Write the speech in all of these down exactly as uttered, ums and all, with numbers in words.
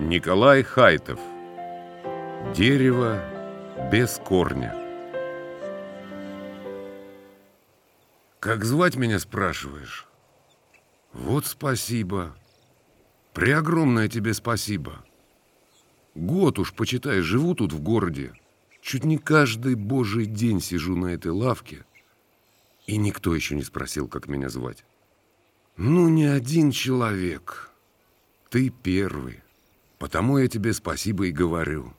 Николай Хайтов. Дерево без корня. Как звать меня, спрашиваешь? Вот спасибо. Преогромное тебе спасибо. Год уж, почитай, живу тут в городе. Чуть не каждый божий день сижу на этой лавке. И никто еще не спросил, как меня звать. Ну, не один человек. Ты первый. Потому я тебе спасибо и говорю.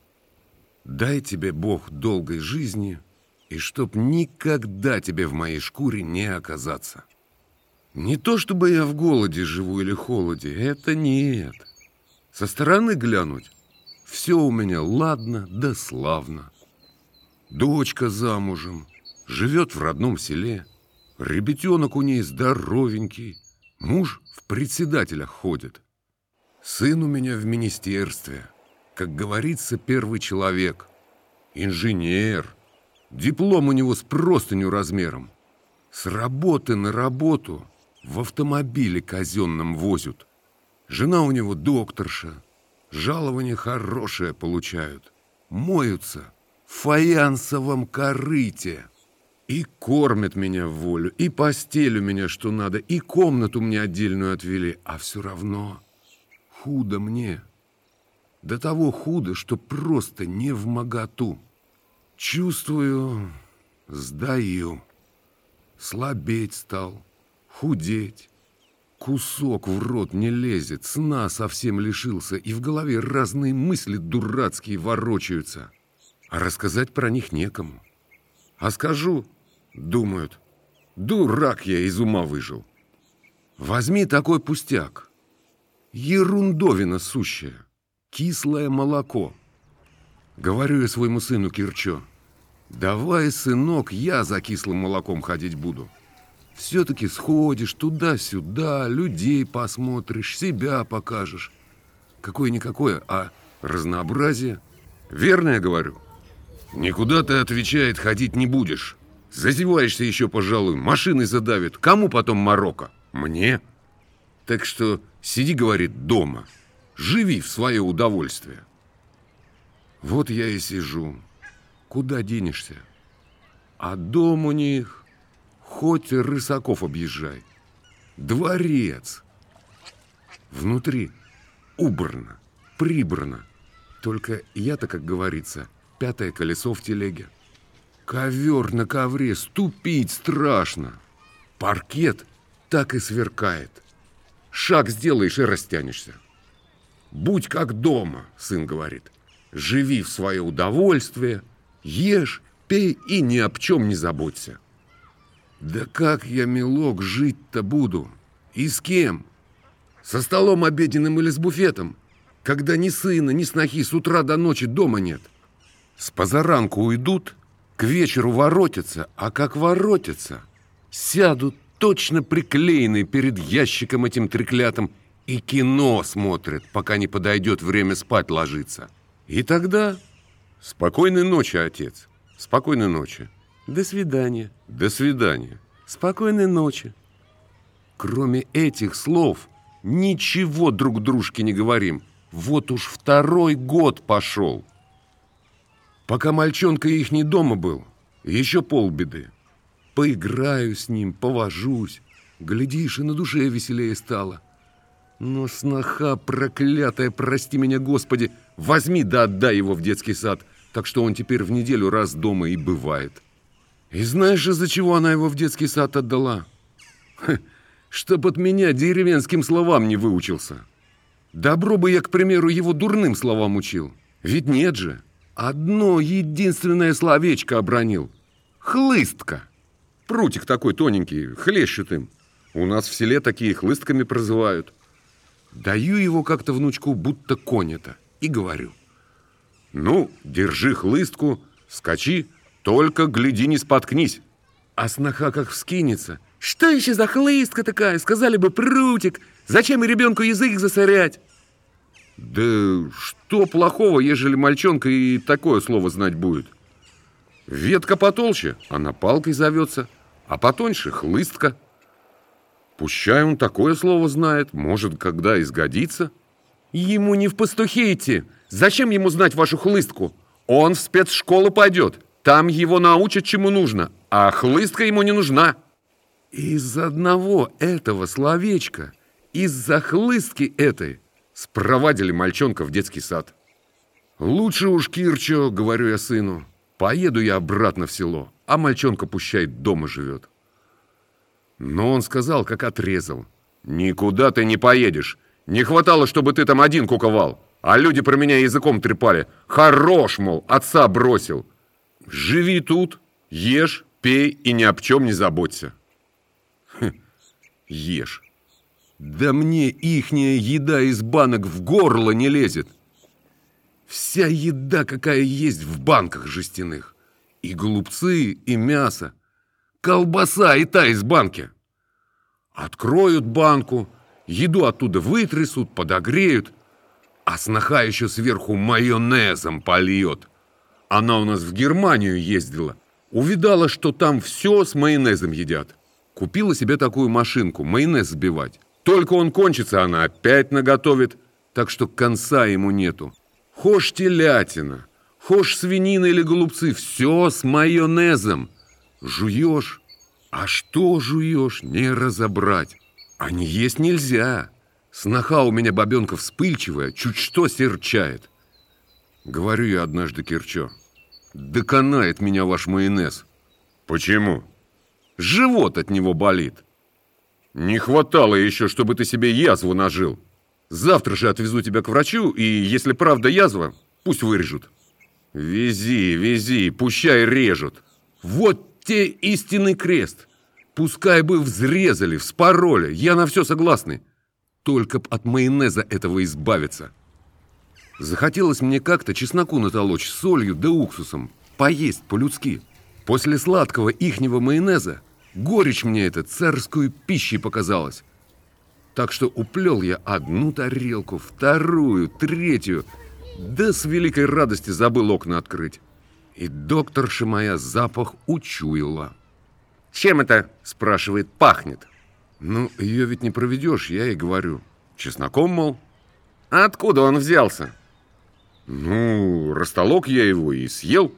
Дай тебе Бог долгой жизни, и чтоб никогда тебе в моей шкуре не оказаться. Не то чтобы я в голоде живу или холоде, это нет. Со стороны глянуть, все у меня ладно да славно. Дочка замужем, живет в родном селе, ребятенок у ней здоровенький, муж в председателях ходит. Сын у меня в министерстве, как говорится, первый человек, инженер, диплом у него с простыню размером. С работы на работу в автомобиле казенном возят. Жена у него докторша, жалование хорошее получают, моются в фаянсовом корыте. И кормят меня в волю, и постель у меня что надо, и комнату мне отдельную отвели, а все равно худо мне. До того худо, что просто не вмоготу. Чувствую, сдаю. Слабеть стал, худеть. Кусок в рот не лезет, сна совсем лишился, и в голове разные мысли дурацкие ворочаются. А рассказать про них некому. А скажу, думают, дурак я, из ума выжил. Возьми такой пустяк. Ерундовина сущая, кислое молоко. Говорю я своему сыну Кирчо: давай, сынок, я за кислым молоком ходить буду. Все-таки сходишь туда-сюда, людей посмотришь, себя покажешь. Какое-никакое, а разнообразие. Верно я говорю? Никуда ты, отвечает, ходить не будешь. Зазеваешься еще, пожалуй, машиной задавит. Кому потом морока? Мне. Так что сиди, говорит, дома. Живи в свое удовольствие. Вот я и сижу. Куда денешься? А дом у них хоть рысаков объезжай. Дворец. Внутри убрано, прибрано. Только я-то, как говорится, пятое колесо в телеге. Ковер на ковре, ступить страшно. Паркет так и сверкает. Шаг сделаешь и растянешься. Будь как дома, сын говорит. Живи в свое удовольствие, ешь, пей и ни об чем не заботься. Да как я, милок, жить-то буду? И с кем? Со столом обеденным или с буфетом? Когда ни сына, ни снохи с утра до ночи дома нет. С позаранку уйдут, к вечеру воротятся, а как воротятся, сядут точно приклеенные перед ящиком этим треклятым и кино смотрят, пока не подойдет время спать ложиться. И тогда спокойной ночи, отец, спокойной ночи. До свидания. До свидания. Спокойной ночи. Кроме этих слов ничего друг дружке не говорим. Вот уж второй год пошел. Пока мальчонка их не дома был, еще полбеды. Поиграю с ним, повожусь. Глядишь, и на душе веселее стало. Но сноха проклятая, прости меня, Господи, возьми да отдай его в детский сад, так что он теперь в неделю раз дома и бывает. И знаешь, из-за чего она его в детский сад отдала? Ха, чтоб от меня деревенским словам не выучился. Добро бы я, к примеру, его дурным словам учил. Ведь нет же. Одно единственное словечко обронил. Хлыстка. Прутик такой тоненький, хлещет им. У нас в селе такие хлыстками прозывают. Даю его как-то внучку, будто конь это, и говорю: ну, держи хлыстку, скачи, только гляди, не споткнись. А сноха как вскинется: что еще за хлыстка такая? Сказали бы прутик. Зачем и ребенку язык засорять? Да что плохого, ежели мальчонка и такое слово знать будет? Ветка потолще, она палкой зовется, а потоньше хлыстка. Пущай он такое слово знает, может, когда и сгодится. Ему не в пастухи идти. Зачем ему знать вашу хлыстку? Он в спецшколу пойдет. Там его научат, чему нужно. А хлыстка ему не нужна. Из одного этого словечка, из-за хлыстки этой, спровадили мальчонка в детский сад. Лучше уж, Кирчо, говорю я сыну, поеду я обратно в село, а мальчонка пущай дома живет. Но он сказал, как отрезал: никуда ты не поедешь. Не хватало, чтобы ты там один куковал. А люди про меня языком трепали. Хорош, мол, отца бросил. Живи тут, ешь, пей и ни об чем не заботься. Хм, ешь. Да мне ихняя еда из банок в горло не лезет. Вся еда, какая есть в банках жестяных. И голубцы, и мясо. Колбаса и та из банки. Откроют банку, еду оттуда вытрясут, подогреют, а сноха еще сверху майонезом польет. Она у нас в Германию ездила. Увидала, что там все с майонезом едят. Купила себе такую машинку, майонез сбивать. Только он кончится, она опять наготовит, так что конца ему нету. Хошь телятина, хошь свинина или голубцы, все с майонезом. Жуешь, а что жуешь, не разобрать. А не есть нельзя. Сноха у меня бабенка вспыльчивая, чуть что серчает. Говорю я однажды Кирчо: доконает меня ваш майонез. Почему? Живот от него болит. Не хватало еще, чтобы ты себе язву нажил. Завтра же отвезу тебя к врачу, и если правда язва, пусть вырежут. Вези, вези, пущай режут. Вот те истинный крест. Пускай бы взрезали, вспороли, я на все согласный. Только б от майонеза этого избавиться. Захотелось мне как-то чесноку натолочь с солью да уксусом, поесть по-людски. После сладкого ихнего майонеза горечь мне эта царскую пищей показалась. Так что уплел я одну тарелку, вторую, третью, да с великой радости забыл окна открыть. И докторша моя запах учуяла. «Чем это, — спрашивает, — пахнет?» Ну, ее ведь не проведешь, я ей говорю. Чесноком, мол. А откуда он взялся? Ну, растолок я его и съел.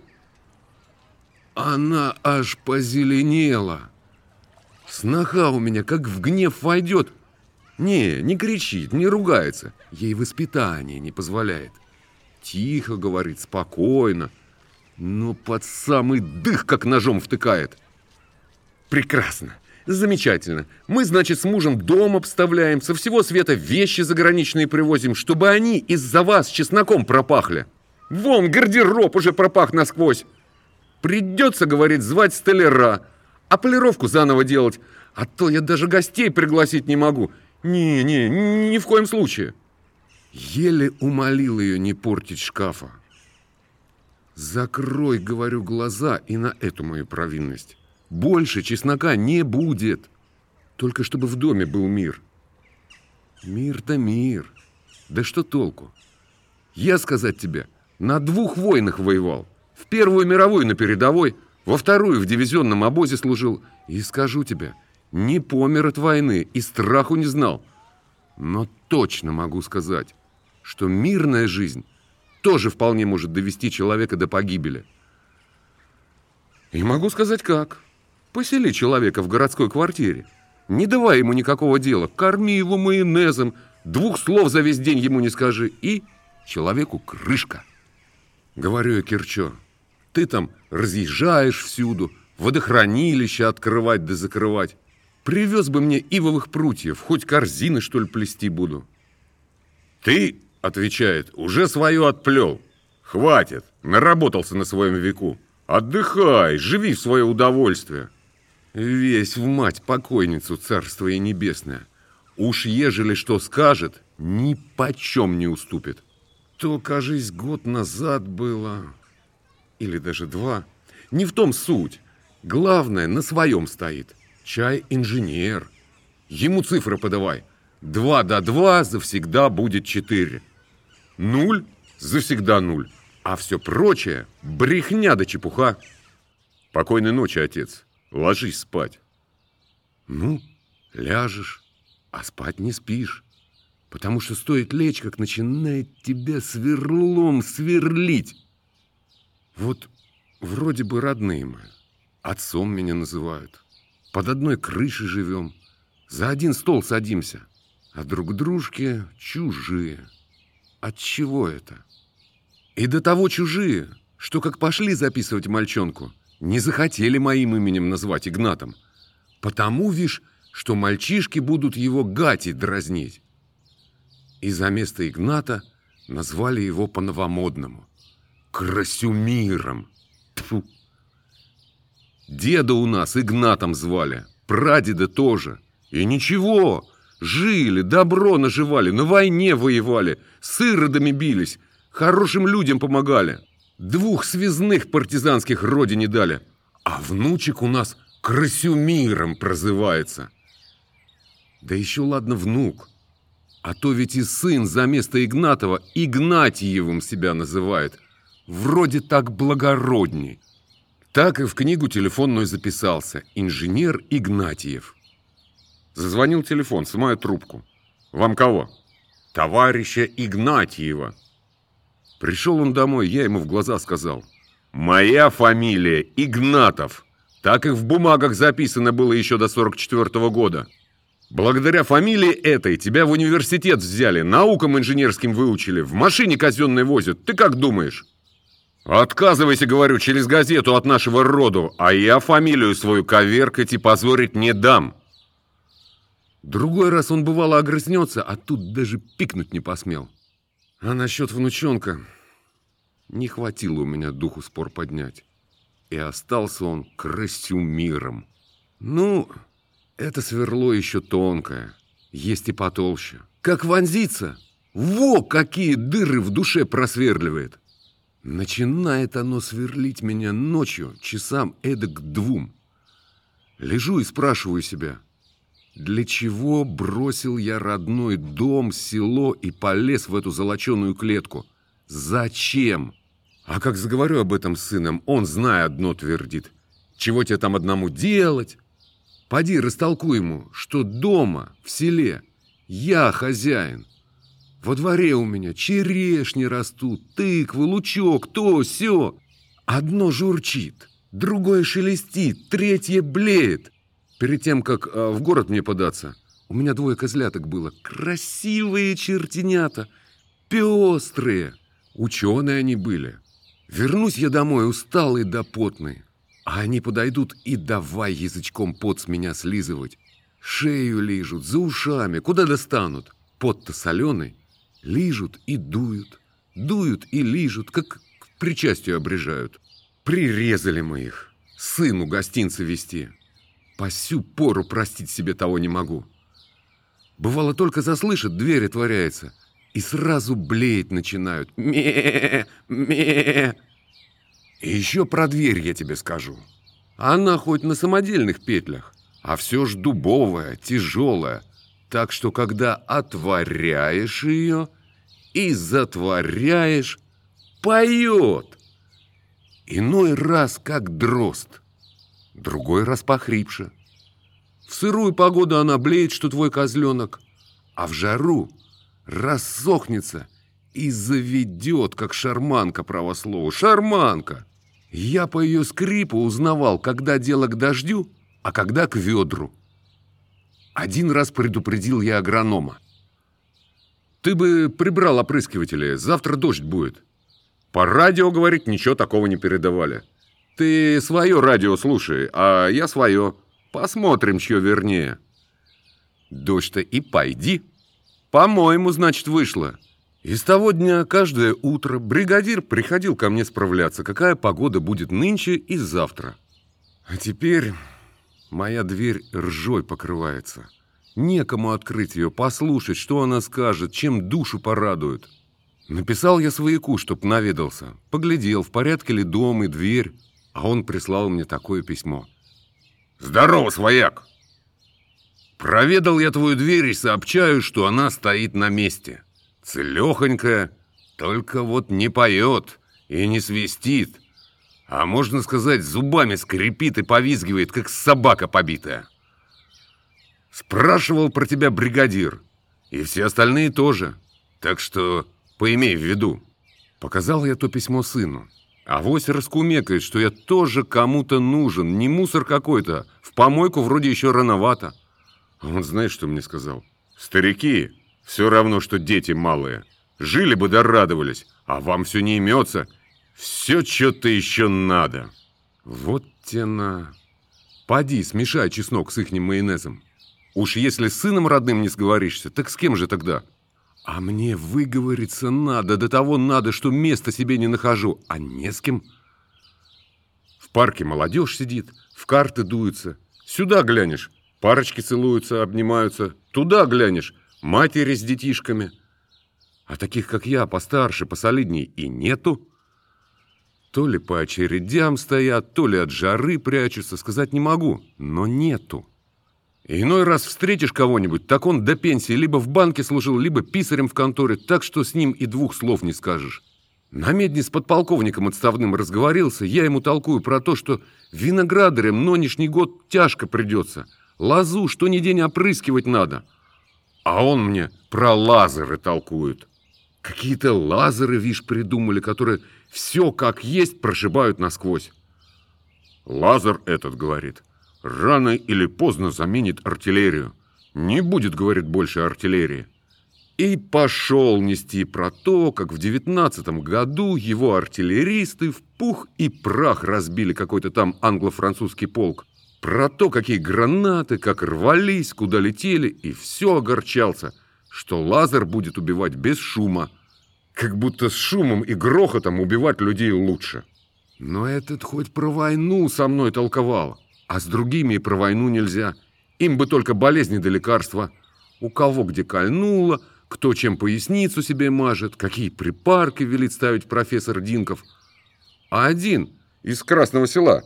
Она аж позеленела. Сноха у меня как в гнев войдет. Не, не кричит, не ругается. Ей воспитание не позволяет. Тихо говорит, спокойно. Но под самый дых как ножом втыкает. Прекрасно. Замечательно. Мы, значит, с мужем дом обставляем, со всего света вещи заграничные привозим, чтобы они из-за вас чесноком пропахли. Вон, гардероб уже пропах насквозь. Придется, говорит, звать столяра, а полировку заново делать, а то я даже гостей пригласить не могу. Не-не, ни в коем случае. Еле умолил ее не портить шкафа. Закрой, говорю, глаза и на эту мою провинность. Больше чеснока не будет. Только чтобы в доме был мир. Мир-то мир. Да что толку? Я, сказать тебе, на двух войнах воевал. В Первую мировую на передовой, во Вторую в дивизионном обозе служил. И скажу тебе, не помер от войны и страху не знал. Но точно могу сказать, что мирная жизнь тоже вполне может довести человека до погибели. И могу сказать как. Посели человека в городской квартире, не давай ему никакого дела, корми его майонезом, двух слов за весь день ему не скажи, и человеку крышка. Говорю я Кирчо, ты там разъезжаешь всюду, водохранилище открывать да закрывать. Привез бы мне ивовых прутьев, хоть корзины, что ли, плести буду. Ты, отвечает, уже свое отплел. Хватит, наработался на своем веку. Отдыхай, живи в свое удовольствие. Весь в мать покойницу, царство ей небесное. Уж ежели что скажет, ни почем не уступит. То, кажись, год назад было, или даже два. Не в том суть. Главное, на своем стоит. Чай инженер. Ему цифры подавай. Два до два завсегда будет четыре. Нуль завсегда нуль. А все прочее брехня да чепуха. Покойной ночи, отец. Ложись спать. Ну, ляжешь, а спать не спишь. Потому что стоит лечь, как начинает тебя сверлом сверлить. Вот вроде бы родные мы, отцом меня называют. Под одной крышей живем, за один стол садимся, а друг дружке чужие. От чего это? И до того чужие, что как пошли записывать мальчонку, не захотели моим именем назвать Игнатом. Потому, вишь, что мальчишки будут его Гатей дразнить. И за место Игната назвали его по-новомодному – Красюмиром. Тьфу! Деда у нас Игнатом звали, прадеда тоже. И ничего, жили, добро наживали, на войне воевали, с иродами бились, хорошим людям помогали. Двух связных партизанских родине дали. А внучек у нас Красюмиром прозывается. Да еще ладно внук. А то ведь и сын за место Игнатова Игнатьевым себя называет. Вроде так благородней. Так и в книгу телефонную записался. Инженер Игнатьев. Зазвонил телефон, снимаю трубку. Вам кого? Товарища Игнатьева. Пришел он домой, я ему в глаза сказал: моя фамилия Игнатов. Так и в бумагах записано было еще до сорок четвёртого года. Благодаря фамилии этой тебя в университет взяли, наукам инженерским выучили, в машине казенной возят. Ты как думаешь? Отказывайся, говорю, через газету от нашего роду, а я фамилию свою коверкать и позорить не дам. Другой раз он бывало огрызнется, а тут даже пикнуть не посмел. А насчет внучонка не хватило у меня духу спор поднять. И остался он Красюмиром. Ну, это сверло еще тонкое, есть и потолще. Как вонзится, во какие дыры в душе просверливает. Начинает оно сверлить меня ночью, часам эдак к двум. Лежу и спрашиваю себя, для чего бросил я родной дом, село и полез в эту золоченую клетку? Зачем? А как заговорю об этом с сыном, он, зная одно, твердит: чего тебе там одному делать? Поди растолкуй ему, что дома, в селе, я хозяин. Во дворе у меня черешни растут, тыквы, лучок, то, сё. Одно журчит, другое шелестит, третье блеет. Перед тем, как э, в город мне податься, у меня двое козляток было. Красивые чертенята, пестрые. Ученые они были. Вернусь я домой усталый да потный. А они подойдут и давай язычком пот с меня слизывать. Шею лижут, за ушами, куда достанут. Пот-то соленый. Лижут и дуют, дуют и лижут, как к причастию обрежают. Прирезали мы их, сыну гостинцы вести. По сю пору простить себе того не могу. Бывало, только заслышат, дверь отворяется, и сразу блеять начинают. Ме, ме. И еще про дверь я тебе скажу. Она хоть на самодельных петлях, а все ж дубовая, тяжелая. Так что, когда отворяешь ее и затворяешь, поет. Иной раз как дрозд, другой раз похрипше. В сырую погоду она блеет, что твой козленок, а в жару рассохнется и заведет, как шарманка, право слово. Шарманка! Я по ее скрипу узнавал, когда дело к дождю, а когда к ведру. Один раз предупредил я агронома. Ты бы прибрал опрыскиватели, завтра дождь будет. По радио, говорит, ничего такого не передавали. Ты свое радио слушай, а я свое. Посмотрим, чье вернее. Дождь-то и пойди. По-моему, значит, вышло. И с того дня каждое утро бригадир приходил ко мне справляться, какая погода будет нынче и завтра. А теперь моя дверь ржой покрывается. Некому открыть ее, послушать, что она скажет, чем душу порадует. Написал я свояку, чтоб наведался. Поглядел, в порядке ли дом и дверь. А он прислал мне такое письмо. Здорово, свояк! Проведал я твою дверь и сообщаю, что она стоит на месте. Целехонькая, только вот не поет и не свистит. А можно сказать, зубами скрипит и повизгивает, как собака побитая. Спрашивал про тебя бригадир. И все остальные тоже. Так что поимей в виду. Показал я то письмо сыну. Авось раскумекает, что я тоже кому-то нужен. Не мусор какой-то. В помойку вроде еще рановато. А он знаешь, что мне сказал? Старики, все равно, что дети малые. Жили бы да радовались, а вам все не имется. Все что-то еще надо. Вот тена. Поди, смешай чеснок с ихним майонезом. Уж если с сыном родным не сговоришься, так с кем же тогда? А мне выговориться надо, до того надо, что места себе не нахожу, а не с кем. В парке молодежь сидит, в карты дуется. Сюда глянешь, парочки целуются, обнимаются. Туда глянешь, матери с детишками. А таких, как я, постарше, посолидней и нету. То ли по очередям стоят, то ли от жары прячутся, сказать не могу, но нету. И иной раз встретишь кого-нибудь, так он до пенсии либо в банке служил, либо писарем в конторе, так что с ним и двух слов не скажешь. На медне с подполковником отставным разговорился, я ему толкую про то, что виноградарям нынешний год тяжко придется. Лозу что ни день опрыскивать надо. А он мне про лазеры толкует. Какие-то лазеры, вишь, придумали, которые все как есть прошибают насквозь. Лазер этот, говорит, рано или поздно заменит артиллерию. Не будет, говорит, больше артиллерии. И пошел нести про то, как в девятнадцатом году его артиллеристы в пух и прах разбили какой-то там англо-французский полк. Про то, какие гранаты, как рвались, куда летели, и все огорчался, что лазер будет убивать без шума. Как будто с шумом и грохотом убивать людей лучше. Но этот хоть про войну со мной толковал, а с другими и про войну нельзя. Им бы только болезни да лекарства. У кого где кольнуло, кто чем поясницу себе мажет, какие припарки велит ставить профессор Динков. А один из Красного Села,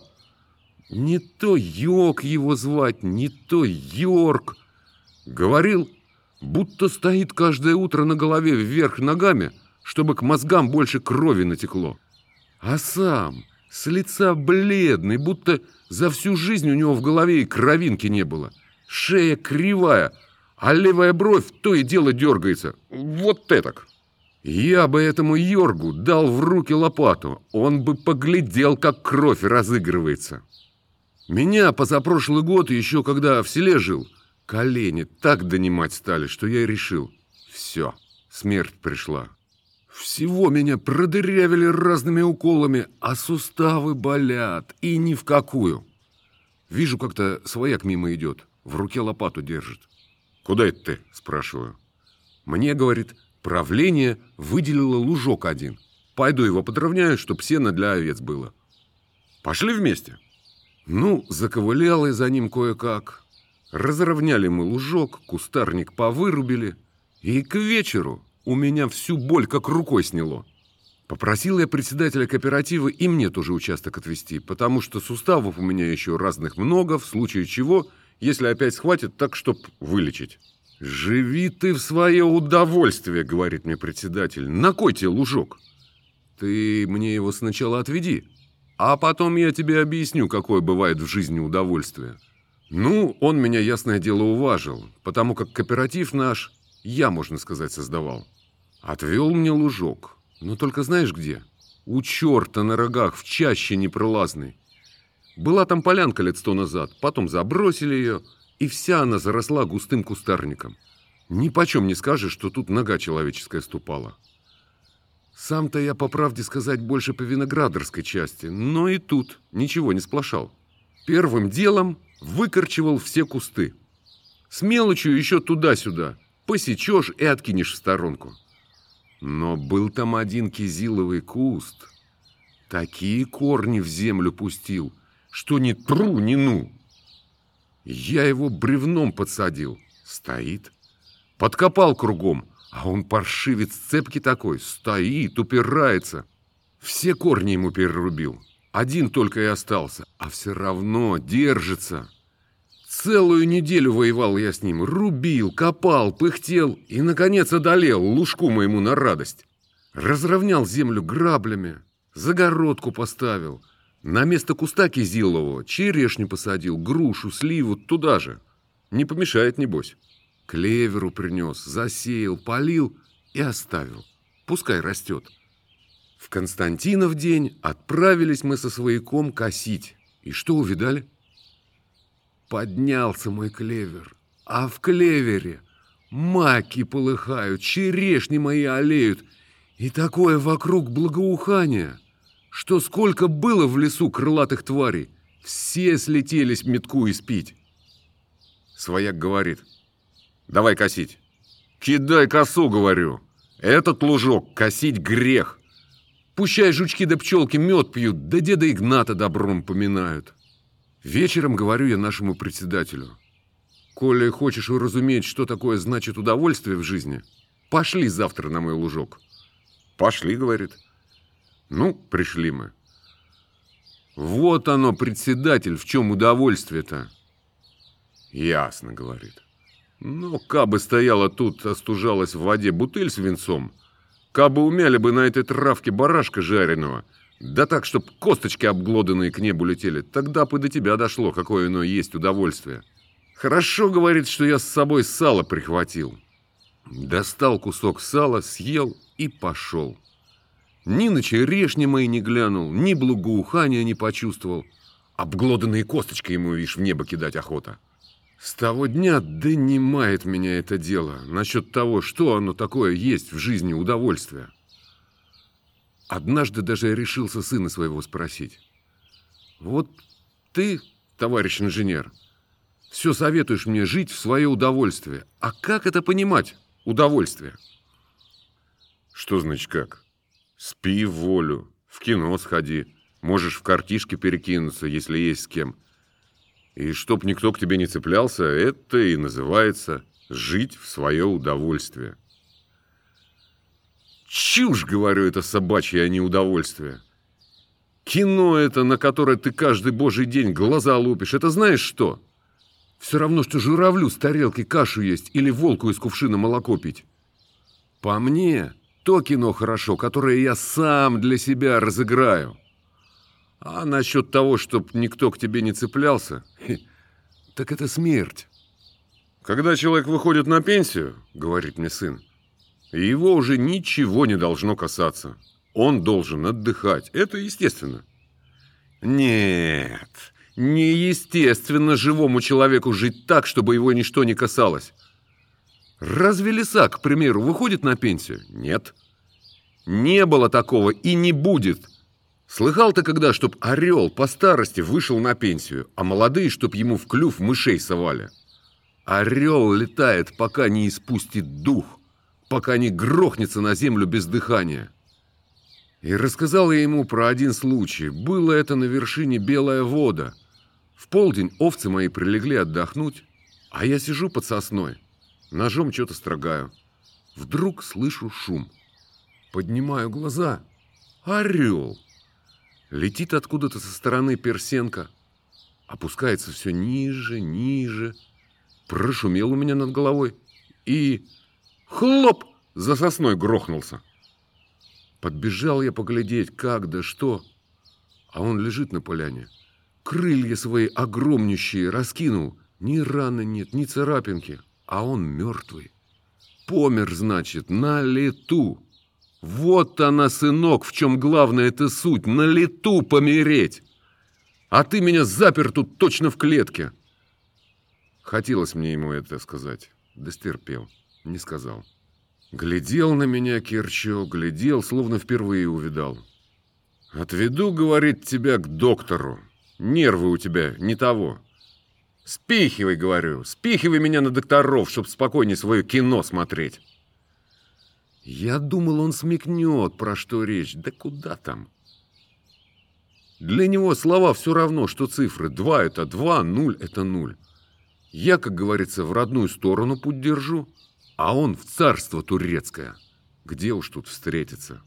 не то Йок его звать, не то Йорк, говорил, будто стоит каждое утро на голове вверх ногами, чтобы к мозгам больше крови натекло. А сам с лица бледный, будто за всю жизнь у него в голове и кровинки не было. Шея кривая, а левая бровь то и дело дергается. Вот этак. Я бы этому Йоргу дал в руки лопату, он бы поглядел, как кровь разыгрывается. Меня позапрошлый год, еще когда в селе жил, колени так донимать стали, что я решил. Все, смерть пришла. Всего меня продырявили разными уколами, а суставы болят, и ни в какую. Вижу, как-то свояк мимо идет, в руке лопату держит. «Куда это ты?» – спрашиваю. Мне, говорит, правление выделило лужок один. Пойду его подровняю, чтоб сено для овец было. Пошли вместе. Ну, заковылял я за ним кое-как. Разровняли мы лужок, кустарник повырубили, и к вечеру у меня всю боль как рукой сняло. Попросил я председателя кооператива и мне тоже участок отвести, потому что суставов у меня еще разных много, в случае чего, если опять схватит, так чтоб вылечить. «Живи ты в свое удовольствие», — говорит мне председатель. «На кой тебе лужок? Ты мне его сначала отведи, а потом я тебе объясню, какое бывает в жизни удовольствие». Ну, он меня, ясное дело, уважил, потому как кооператив наш я, можно сказать, создавал. Отвел мне лужок, но только знаешь где? У черта на рогах, в чаще непролазной. Была там полянка лет сто назад, потом забросили ее, и вся она заросла густым кустарником. Ни почем не скажешь, что тут нога человеческая ступала. Сам-то я, по правде сказать, больше по виноградарской части, но и тут ничего не сплошал. Первым делом выкорчевал все кусты. С мелочью еще туда-сюда. Посечешь и откинешь в сторонку. Но был там один кизиловый куст. Такие корни в землю пустил, что ни тру, ни ну. Я его бревном подсадил. Стоит. Подкопал кругом, а он паршивец цепкий такой. Стоит, упирается. Все корни ему перерубил. Один только и остался, а все равно держится. Целую неделю воевал я с ним, рубил, копал, пыхтел и, наконец, одолел лужку моему на радость. Разровнял землю граблями, загородку поставил. На место куста кизилового черешню посадил, грушу, сливу туда же. Не помешает, небось. Клеверу принес, засеял, полил и оставил. Пускай растет. В Константинов день отправились мы со свояком косить. И что увидали? Поднялся мой клевер, а в клевере маки полыхают, черешни мои олеют, и такое вокруг благоухание, что сколько было в лесу крылатых тварей, все слетелись метку испить. Свояк говорит: давай косить. Кидай косу, говорю. Этот лужок косить грех. Пущай жучки да пчелки мед пьют, да деда Игната добром поминают. Вечером говорю я нашему председателю: коли хочешь уразуметь, что такое значит удовольствие в жизни, пошли завтра на мой лужок. Пошли, говорит. Ну, пришли мы. Вот оно, председатель, в чем удовольствие-то. Ясно, говорит. Ну, кабы стояла тут, остужалась в воде бутыль с винцом, кабы умяли бы на этой травке барашка жареного, да так, чтоб косточки обглоданные к небу летели, тогда бы до тебя дошло, какое оно есть удовольствие. Хорошо, говорит, что я с собой сало прихватил. Достал кусок сала, съел и пошел. Ни на черешни мои не глянул, ни благоухания не почувствовал. Обглоданные косточки ему, видишь, в небо кидать охота. С того дня донимает меня это дело насчет того, что оно такое есть в жизни удовольствие. Однажды даже я решился сына своего спросить: вот ты, товарищ инженер, все советуешь мне жить в свое удовольствие. А как это понимать, удовольствие? Что значит как? Спи в волю, в кино сходи, можешь в картишки перекинуться, если есть с кем. И чтоб никто к тебе не цеплялся, это и называется жить в свое удовольствие. Чушь, говорю, это собачье, а не удовольствие. Кино это, на которое ты каждый божий день глаза лупишь, это знаешь что? Все равно, что журавлю с тарелки кашу есть или волку из кувшина молоко пить. По мне, то кино хорошо, которое я сам для себя разыграю. А насчет того, чтоб никто к тебе не цеплялся, так это смерть. Когда человек выходит на пенсию, говорит мне сын, его уже ничего не должно касаться. Он должен отдыхать. Это естественно. Нет, не естественно живому человеку жить так, чтобы его ничто не касалось. Разве лиса, к примеру, выходит на пенсию? Нет. Не было такого и не будет. Слыхал ты когда, чтоб орел по старости вышел на пенсию, а молодые, чтоб ему в клюв мышей совали? Орел летает, пока не испустит дух, пока не грохнется на землю без дыхания. И рассказал я ему про один случай. Было это на вершине Белая вода. В полдень овцы мои прилегли отдохнуть, а я сижу под сосной, ножом что-то строгаю. Вдруг слышу шум. Поднимаю глаза. Орел. Летит откуда-то со стороны персенка, опускается все ниже, ниже, прошумел у меня над головой и хлоп, за сосной грохнулся. Подбежал я поглядеть, как да что, а он лежит на поляне, крылья свои огромнющие раскинул, ни раны нет, ни царапинки, а он мертвый. Помер, значит, на лету. Вот она, сынок, в чем главная эта суть, на лету помереть. А ты меня запер тут точно в клетке. Хотелось мне ему это сказать, да стерпел, не сказал. Глядел на меня Кирчо, глядел, словно впервые увидал. Отведу, говорит, тебя к доктору. Нервы у тебя не того. Спихивай, говорю, спихивай меня на докторов, чтоб спокойнее свое кино смотреть. Я думал, он смекнет, про что речь. Да куда там? Для него слова все равно, что цифры. Два – это два, нуль – это нуль. Я, как говорится, в родную сторону путь держу, а он в царство турецкое. Где уж тут встретиться?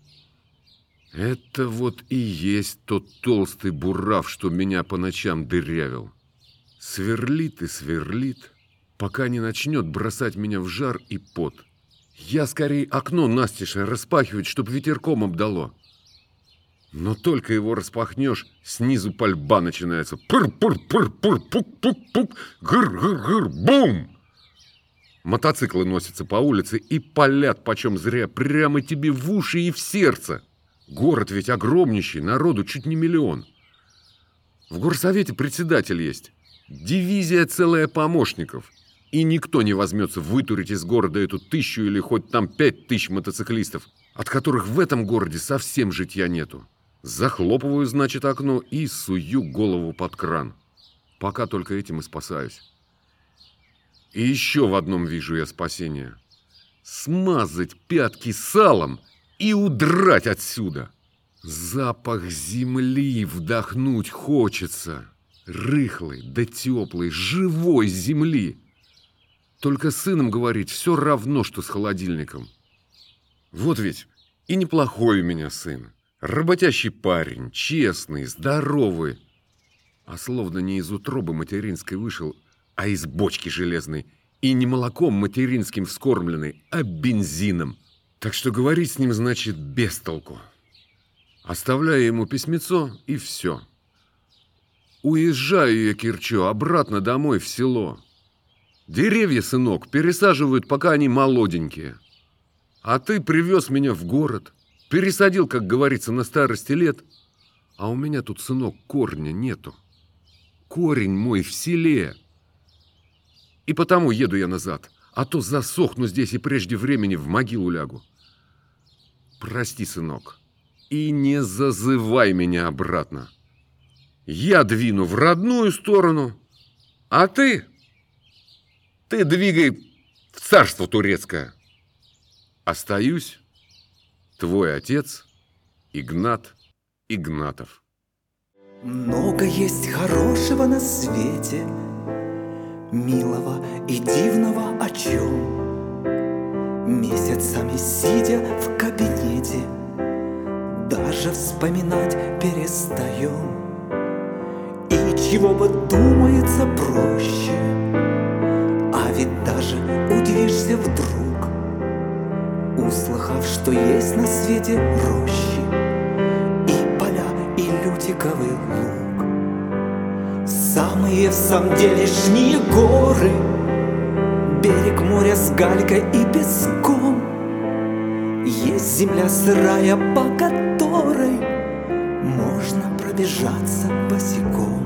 Это вот и есть тот толстый бурав, что меня по ночам дырявил. Сверлит и сверлит, пока не начнет бросать меня в жар и пот. Я скорее окно настежь распахивать, чтоб ветерком обдало. Но только его распахнешь, снизу пальба начинается. Пыр-пыр-пыр-пыр, пук-пук-пук, гыр-гыр-гыр, бум! Мотоциклы носятся по улице и палят почем зря прямо тебе в уши и в сердце. Город ведь огромнейший, народу чуть не миллион. В горсовете председатель есть, дивизия целая помощников. И никто не возьмется вытурить из города эту тысячу или хоть там пять тысяч мотоциклистов, от которых в этом городе совсем житья нету. Захлопываю, значит, окно и сую голову под кран. Пока только этим и спасаюсь. И еще в одном вижу я спасение. Смазать пятки салом и удрать отсюда. Запах земли вдохнуть хочется. Рыхлой да теплой, живой земли. Только с сыном говорить все равно, что с холодильником. Вот ведь и неплохой у меня сын. Работящий парень, честный, здоровый. А словно не из утробы материнской вышел, а из бочки железной. И не молоком материнским вскормленный, а бензином. Так что говорить с ним, значит, без толку. Оставляю ему письмецо, и все. Уезжаю я, Кирчо, обратно домой в село. Деревья, сынок, пересаживают, пока они молоденькие. А ты привез меня в город, пересадил, как говорится, на старости лет. А у меня тут, сынок, корня нету. Корень мой в селе. И потому еду я назад, а то засохну здесь и прежде времени в могилу лягу. Прости, сынок, и не зазывай меня обратно. Я двину в родную сторону, а ты... Ты двигай в царство турецкое. Остаюсь, твой отец Игнат Игнатов. Много есть хорошего на свете, милого и дивного, о чем месяцами сидя в кабинете даже вспоминать перестаем. И чего бы думается проще, а ведь даже удивишься вдруг, услыхав, что есть на свете рощи и поля, и лютиковый луг. Самые в самом делешние горы, берег моря с галькой и песком. Есть земля сырая, по которой можно пробежаться босиком.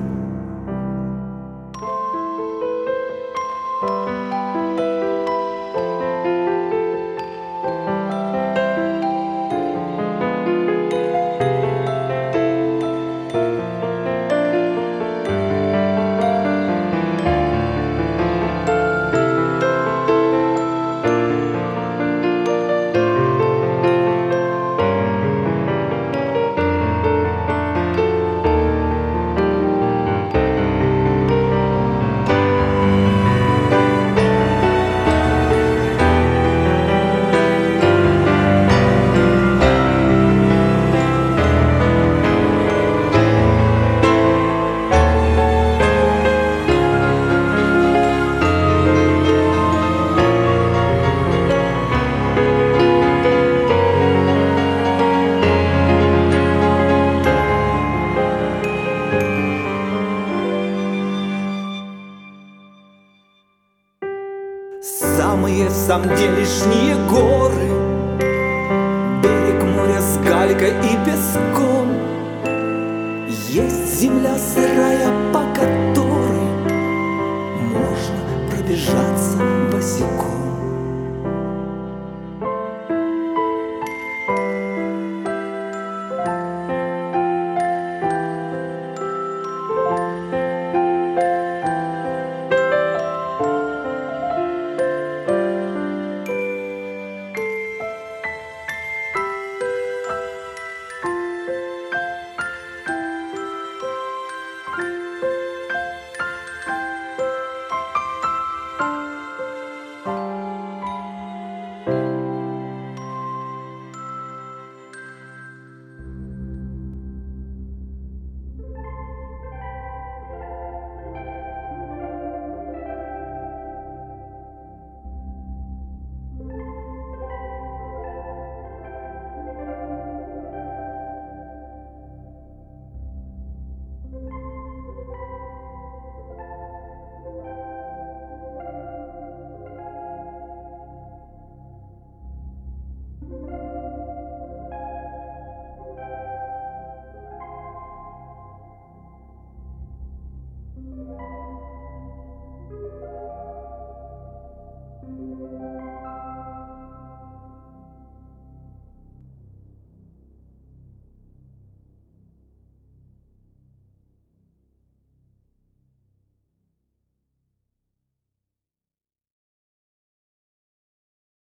Самые в самом делешние горы, берег моря с галькой и песком. Есть земля сырая, по которой можно пробежаться босиком.